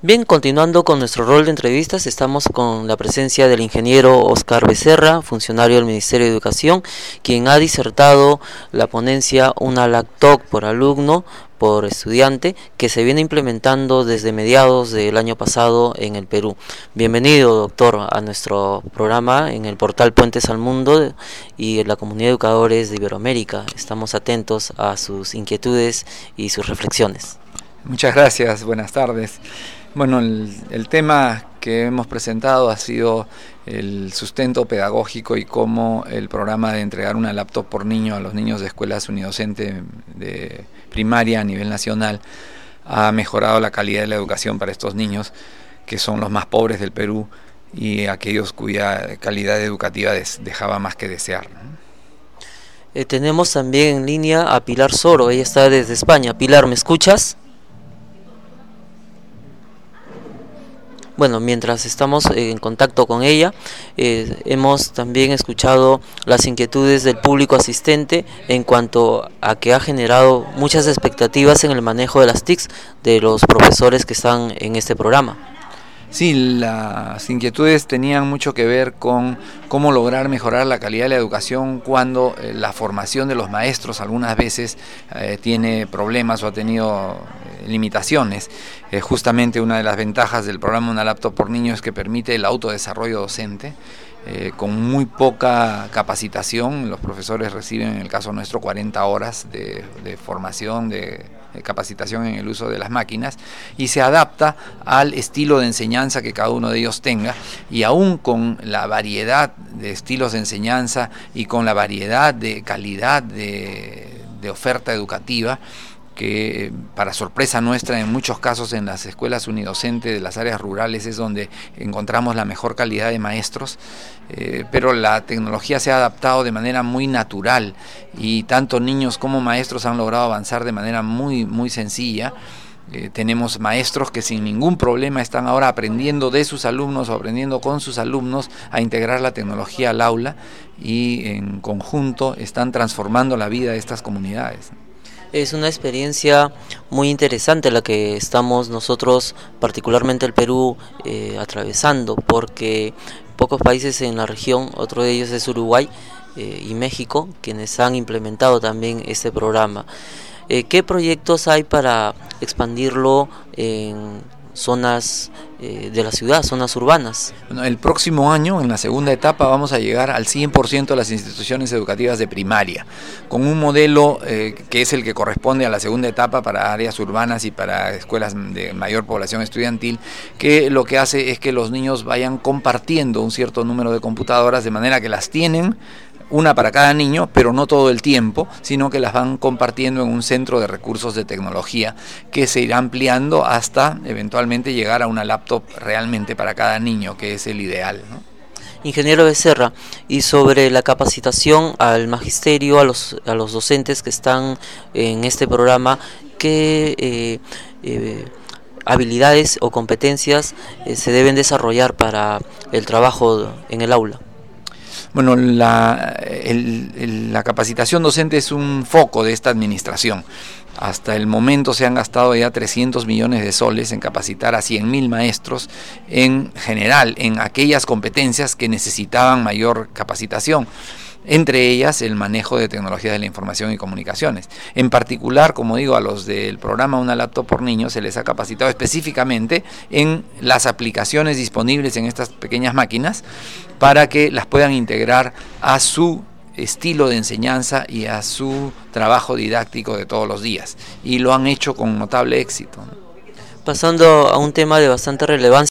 Bien, continuando con nuestro rol de entrevistas, estamos con la presencia del ingeniero Oscar Becerra, funcionario del Ministerio de Educación, quien ha disertado la ponencia Una laptop por alumno, por estudiante, que se viene implementando desde mediados del año pasado en el Perú. Bienvenido, doctor, a nuestro programa en el portal Puentes al Mundo y en la comunidad de educadores de Iberoamérica. Estamos atentos a sus inquietudes y sus reflexiones. Muchas gracias, buenas tardes. Bueno, el tema que hemos presentado ha sido el sustento pedagógico y cómo el programa de entregar una laptop por niño a los niños de escuelas unidocentes de primaria a nivel nacional ha mejorado la calidad de la educación para estos niños, que son los más pobres del Perú y aquellos cuya calidad educativa dejaba más que desear, ¿no? Tenemos también en línea a Pilar Soro, ella está desde España. Pilar, ¿me escuchas? Bueno, mientras estamos en contacto con ella, hemos también escuchado las inquietudes del público asistente en cuanto a que ha generado muchas expectativas en el manejo de las TICs de los profesores que están en este programa. Sí, las inquietudes tenían mucho que ver con cómo lograr mejorar la calidad de la educación cuando la formación de los maestros algunas veces tiene problemas o ha tenido limitaciones. Justamente una de las ventajas del programa Una laptop por niño es que permite el autodesarrollo docente. Con muy poca capacitación, los profesores reciben, en el caso nuestro, 40 horas de formación, de capacitación en el uso de las máquinas, y se adapta al estilo de enseñanza que cada uno de ellos tenga, y aún con la variedad de estilos de enseñanza y con la variedad de calidad de oferta educativa, que para sorpresa nuestra en muchos casos en las escuelas unidocentes de las áreas rurales es donde encontramos la mejor calidad de maestros, pero la tecnología se ha adaptado de manera muy natural y tanto niños como maestros han logrado avanzar de manera muy sencilla. Tenemos maestros que sin ningún problema están ahora aprendiendo de sus alumnos o aprendiendo con sus alumnos a integrar la tecnología al aula y en conjunto están transformando la vida de estas comunidades. Es una experiencia muy interesante la que estamos nosotros, particularmente el Perú, atravesando, porque pocos países en la región, otro de ellos es Uruguay y México, quienes han implementado también este programa. ¿Qué proyectos hay para expandirlo en zonas de la ciudad, zonas urbanas? Bueno, el próximo año, en la segunda etapa, vamos a llegar al 100% de las instituciones educativas de primaria, con un modelo que es el que corresponde a la segunda etapa para áreas urbanas y para escuelas de mayor población estudiantil, que lo que hace es que los niños vayan compartiendo un cierto número de computadoras, de manera que las tienen una para cada niño, pero no todo el tiempo, sino que las van compartiendo en un centro de recursos de tecnología que se irá ampliando hasta eventualmente llegar a una laptop realmente para cada niño, que es el ideal, ¿no? Ingeniero Becerra, y sobre la capacitación al magisterio, a los docentes que están en este programa, ¿qué habilidades o competencias se deben desarrollar para el trabajo en el aula? Bueno, la capacitación docente es un foco de esta administración. Hasta el momento se han gastado ya 300 millones de soles en capacitar a 100.000 maestros en general, en aquellas competencias que necesitaban mayor capacitación, entre ellas el manejo de tecnologías de la información y comunicaciones. En particular, como digo, a los del programa Una laptop por niño se les ha capacitado específicamente en las aplicaciones disponibles en estas pequeñas máquinas para que las puedan integrar a su estilo de enseñanza y a su trabajo didáctico de todos los días, y lo han hecho con notable éxito. Pasando a un tema de bastante relevancia,